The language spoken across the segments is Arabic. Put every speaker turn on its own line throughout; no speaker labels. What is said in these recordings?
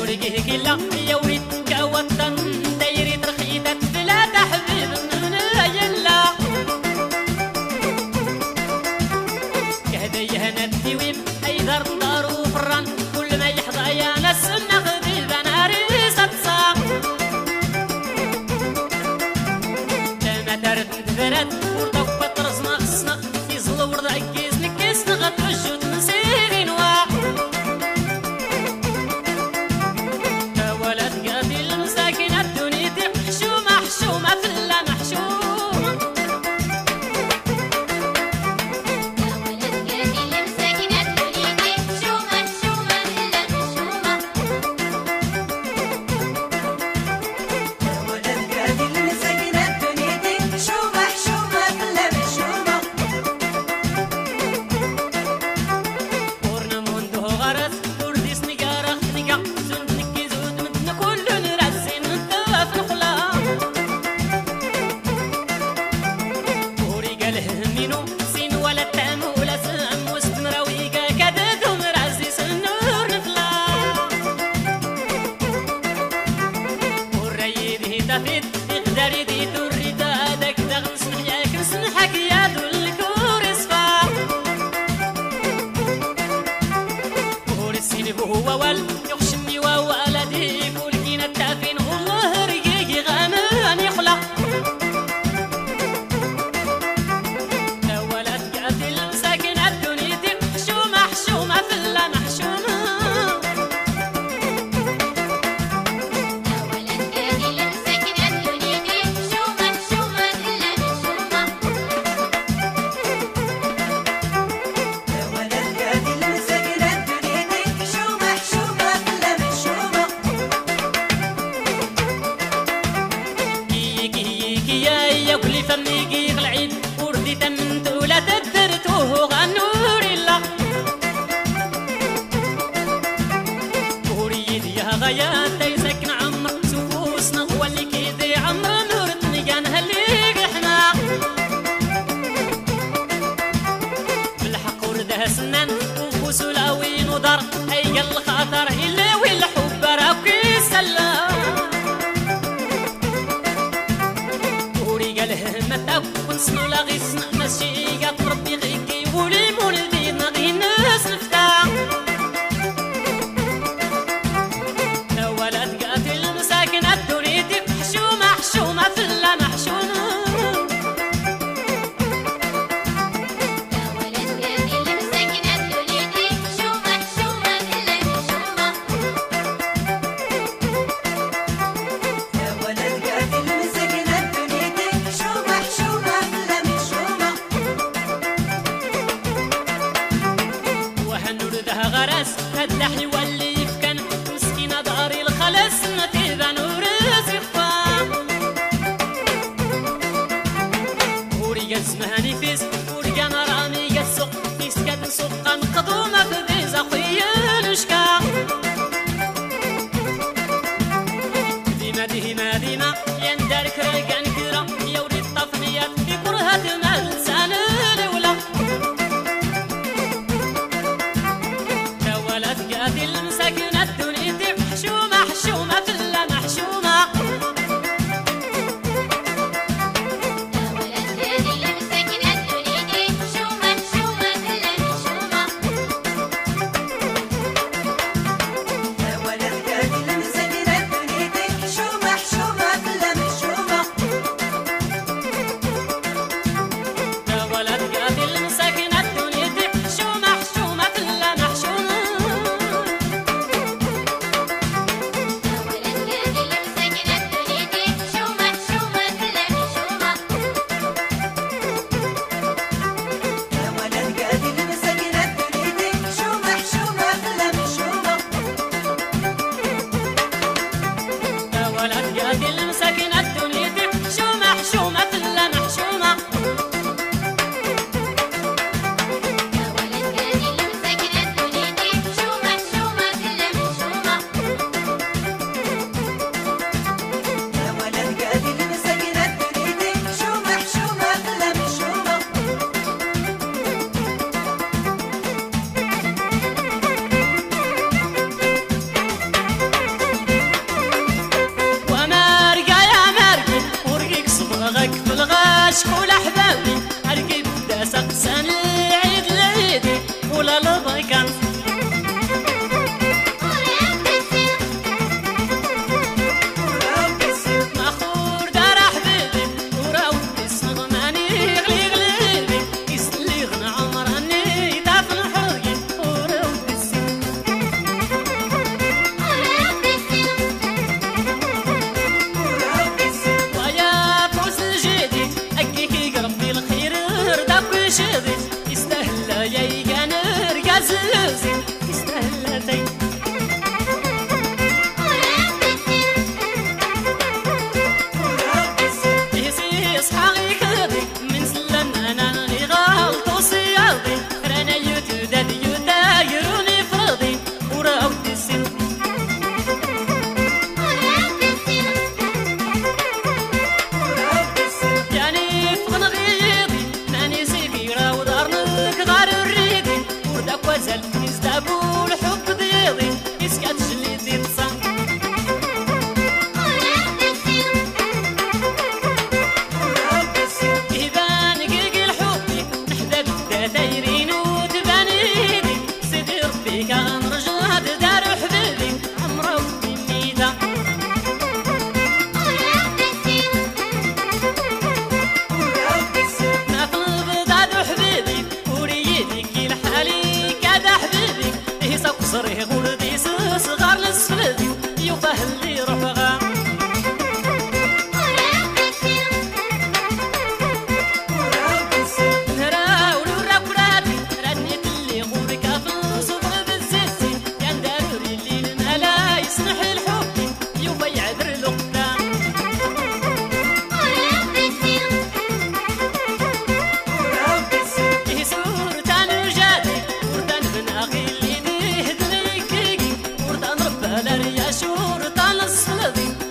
ورقه كلا يا وليد كوطن دايري ترخيدات ثلاثة حبيب من يلا كهدي هنا الدويم أيدر دار وفران كل ما يحظى يا ناس ناخذ انا ريسة صاق لما ترد تبرد ورطوبة رزنا خصنا يزل ورد عكيز نكيس نغط وجود نسيغين واق ولد قاتل المساكين الدنيا دي محشومة حشومة فلا محشومة هو وال يخشني وولدي يقول كينا التافين والله رقيقي غامان يخلق ولد قاتل مساكن الدنيا دي محشومة حشومة فلا محشومة كل فميقي العيد وردي تمنت ولا تدرتوه غنور الله وريد يا غيات يسكن عمر سفوسنا هو اللي كيدي عمر نور النقان هاللي احنا بالحق وردها سنان وفوس ولاوين ودار هيا الخاطر إلا والحب راكي سلام الهمة ونسمو لا غي سنع ماشي قاط ربي غيكي ولي مولدي نغي ناس نفتح ولد قاتل مساكن الدنيا دي محشومة حشومة فلا محشومة غرس هدح يولي يفكن مسكينة داري الخلص نتيبة نور زفا وريقا اسمها نفيس وريقا مرامي قد سوق فيسكا سوقا مقضومة في زخيا نشكا ديما ديما يندرك ريقا نكرا يوري الطفنيات في كرهة مال سنة الأولى ولد قاتل ورتي يسيس حقيقتي من سلم أنا اللي غلط وصيادي رانا يتداد يدايروني فرضي وراودي السن يعني فغن غيضي ماني سيكيرا ودارنك غار الريدي ورداك وزل يزدابو الحب ديضي يسكات جليدي تصان يبان قلقي الحبي نحدى بدا دايرين وتبان ايدي سيدي ربي كان رجاد دار حبيبي عمره ودي ميتا صريح ولدي صغار للسفلدي يفهم لي رفقا نراولو راكوراتي رنيت اللي غورك في صبر بالزيتي كان داروري اللي الملا يسنح الحب يوفا يعذر القدام يسور تانو جاتي وردان بن اخي يا شور طال الصلدي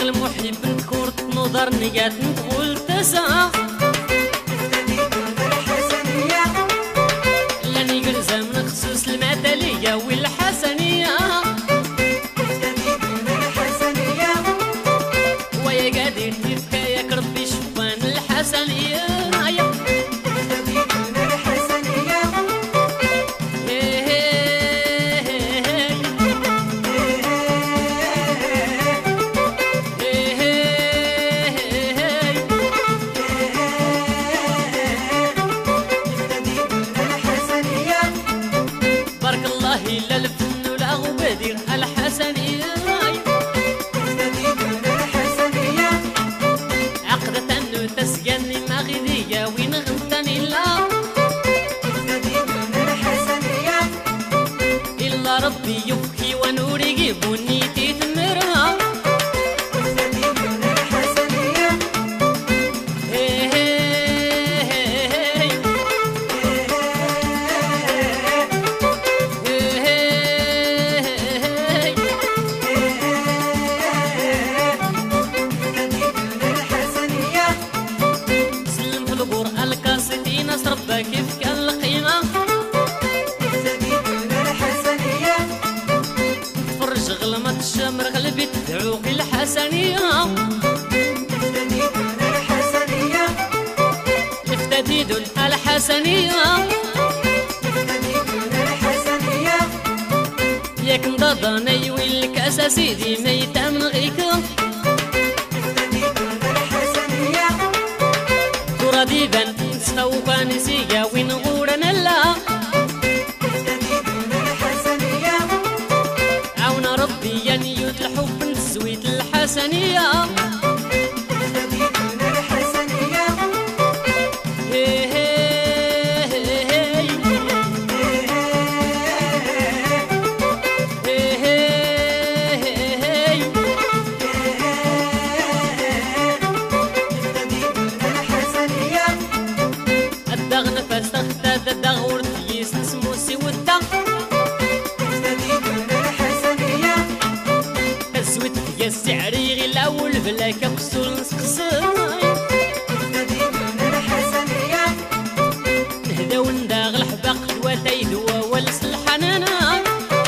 المحب نذكرت نظر نقات ندخل تسعة لاني قرزة من خصوص المثالية والحسنية ويا قادر نفكايك ربي شوان الحسنية إلا الفن والأغبادير الحسنية عقدة أنو تسقني مغذية وين غمتني لا إلا ربي يبكي ونوري يجيبني تتمرها ربك كيف كان القيمة تفرج غلمة الشمر غلبت تعوق الحسنية افتديد الحسنية ياك نضضني ويلك أساسيدي ميتة من غيك رديبا نستوقع نسيقا وين غورنا لا عون ربي ينيوت الحب نسويت الحسنية فاستخدد الدغور تيس نسموسي والدغ الزويت يا السعري غي الأول بلا كبسول نسقسر نهدا ونداغ الحباق دواتي دوا ولس الحنانة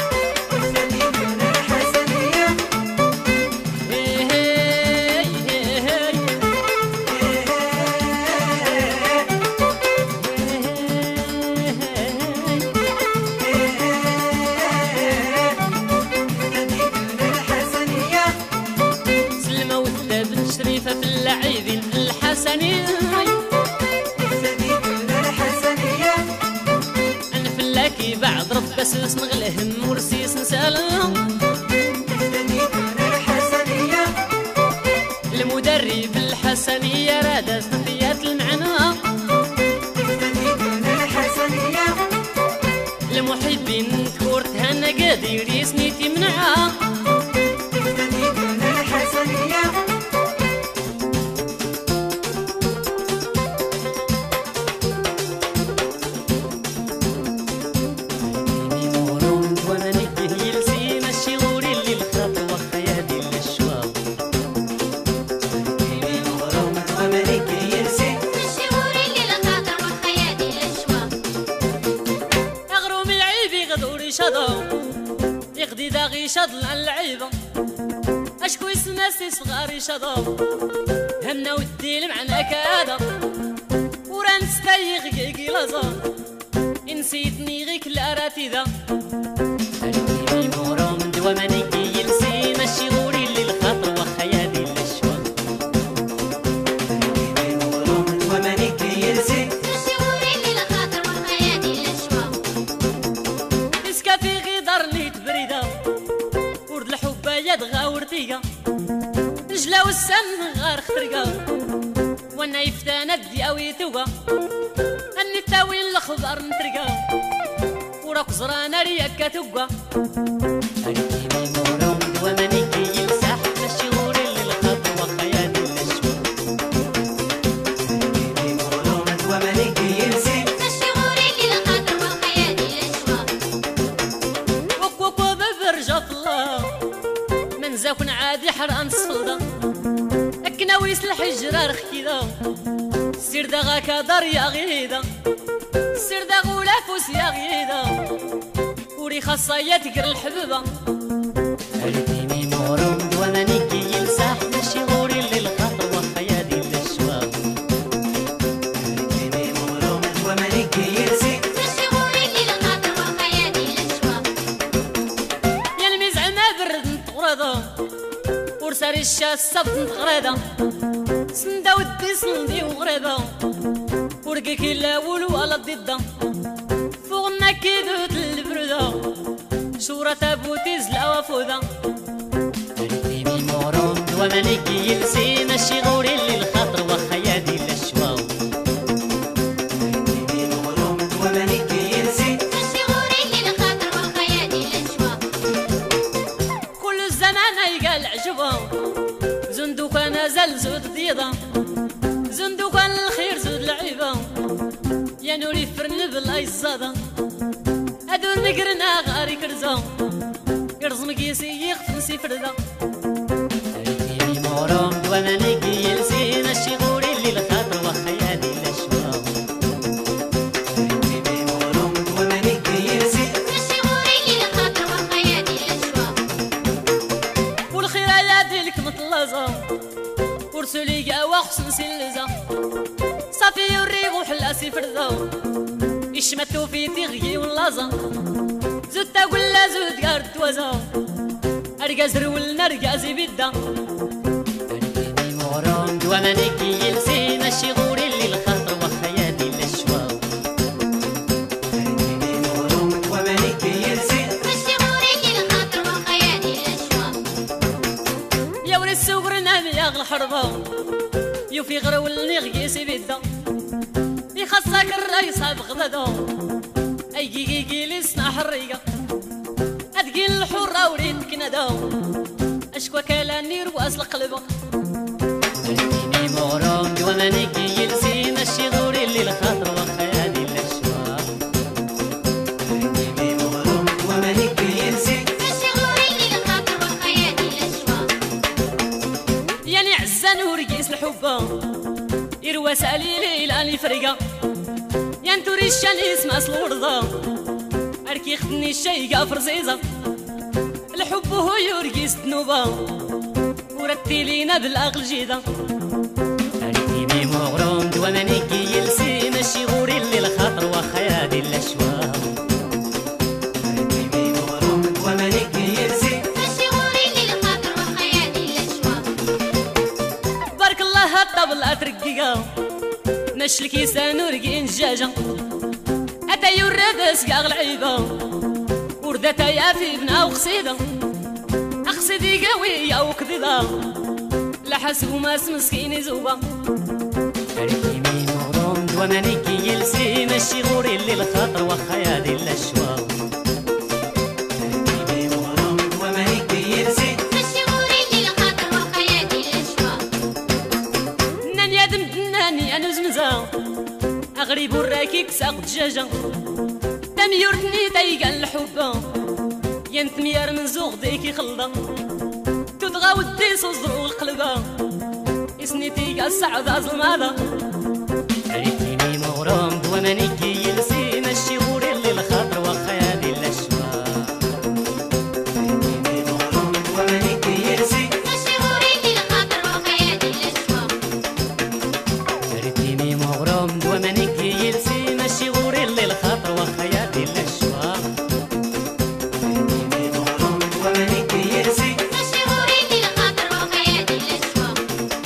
شريفة في اللعيبين الحسنية أنا في اللاكي بعد رب بسوس نغلهم ورسيس نسالم المدرب الحسنية رادة صفيات المعنى المحبين ذكورتها أنا قادر يسني تمنعها يقضي داغي شضل على اللعيبة اشكو يسماسي صغاري شضل هنا والديل معنا كادا ورا نستيغ كيكي لازا نسيتني غيك الاراتي ذا هرتيني مورا من دوا مانيكي يلسي ماشي غوري اللي الخاطر وخيادي للشوا هرتيني مورا من دوا مانيكي يلسي ماشي غوري اللي الخاطر وخيادي للشوا اسكا في غيدرني تبريدا ورد الحبة يد غاورتيا جلاو السم غار خطرقا وانا يفتانا دي اوي توقا اني تاوي الخضر نترقا وراك زرانا رياكا توقا هرتيني مورا ومدوى مانيكي يلساح ماشي غوري اللي الخاطر وخيادي للشوا هرتيني مورا ومدوى مانيكي يلسي ماشي غوري اللي الخاطر وخيادي للشوا وكوكو ببرجة الله من زاكن عادي حرقان الصلدة وريس الحجر رخيدا سير دغا كدار يا غيدا سير دغولا فوس يا غيدا وري خاصة تقر الحببة
ريتيني مغروم دواماني كي يلسح ماشي غوري للخاطر وخيادي للشواق
ريتيني مغروم دواماني كي يلسي
ماشي غوري للخاطر وخيادي للشواق
يا المزعمة برد نتغردا ورساري الشاس صبت نتغردا سندا ودي سندي وغريبة ورقك لا ولو ولا ضده فوقنا كيدوت البردة شورة بوتيز لا وفوذا
ريتيني مغروم دواماني كي يلسي ماشي غوري للخاطر وخيادي للشواق
ريتيني مغروم دواماني كي يلسي
ماشي غوري للخاطر وخيادي للشواق
كل الزمان يقال عجبه زندو كان زل زود ديضة زندو كان الخير زود لعيبة يا نوري فرن بالله الزادة هادو نقرنا غاري كرزة يرزم قيسي يختنسي فردة
ريتيني مغروم دواماني كي يلسي ماشي غوري للخاطر وخيادي للشواق
ريتيني مغروم دواماني كي يلسي
ماشي غوري للخاطر وخيادي للشواق
والخير على ديلك مطلزة ورسولي قاوة خصن سلزة صافي يوري وحلا سي فردة يشمتو في تغيي واللازة زود تقول لا زود قارد وزا أرقى زرول نرقى زبدة
ريتيني مغروم دواماني كي يلسي ماشي غوري للخاطر وخيادي للشواق
ريتيني مغروم دواماني كي يلسي
ماشي غوري للخاطر وخيادي للشواق
يا وري السوق نام يا غل حربة يوفي غرول نغي سبدة يخصك الرئيس بغدادو أي جيجي لسنا حريقة أدقين الحرة ورين كندو أشكوى كالانير وأصل قلبه
ريتيني مغروم دواماني كي يلسي ماشي غوري للخاطر وخيادي للشواق
ريتيني مغروم دواماني كي يلسي
ماشي غوري للخاطر وخيادي للشواق
يعني عزان ورقيس الحبة يروى سالي ليلاني فرقة ينتوري الشان اسم أصل ورضة أركي خدني الشي قافر زيزة الحب هو يرقيس ذنوبة ورتلينا بالأغل جيدة
ريتيني مغروم دواماني كي يلسي ماشي غوري للخاطر وخيادي للشواق
ريتيني مغروم دواماني كي يلسي
ماشي غوري للخاطر وخيادي للشواق
بارك الله الطبلة ترقيقة مش الكيسان ورقين جاجة أتا يورد سقاغ العيبة وردتا يا في بنا وقصيدة أقصدي قوية وكذبة لحسب ما مسكين زوبة
ريتيني مغروم دواماني كي يلسي ماشي غوري للخاطر وخيادي للشواق
ريتيني مغروم دواماني كي يلسي
ماشي غوري للخاطر وخيادي للشواق
ناني يا دمدناني أنا زمزة أغريب وراكيك ساق دجاجة تميورتني تايقا الحبة ينتميار من زوغ ديكي خلطة تدغى ودي صزرو القلبة اسني تيقا السعد أظلماضة
ريتيني مغروم دواماني كي يلسي ماشي غوري للخاطر وخيادي للشواق
ريتيني مغروم دواماني كي يلسي
ماشي غوري للخاطر وخيادي للشواق
ريتيني مغروم دواماني كي يلسي ماشي غوري للخاطر وخيادي للشواق
ريتيني مغروم دواماني كي يلسي
ماشي غوري للخاطر وخيادي للشواق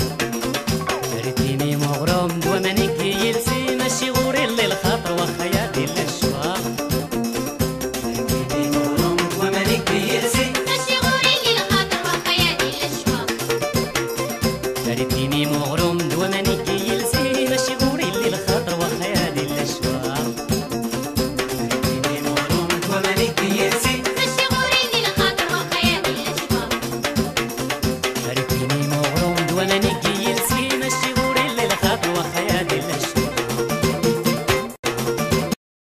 ريتيني مغروم دواماني كي يلسي ماشي غوري للخاطر وخيادي للشواق
ريتيني مغروم دواماني كي يلسي
ماشي غوري للخاطر وخيادي للشواق
ريتيني مغروم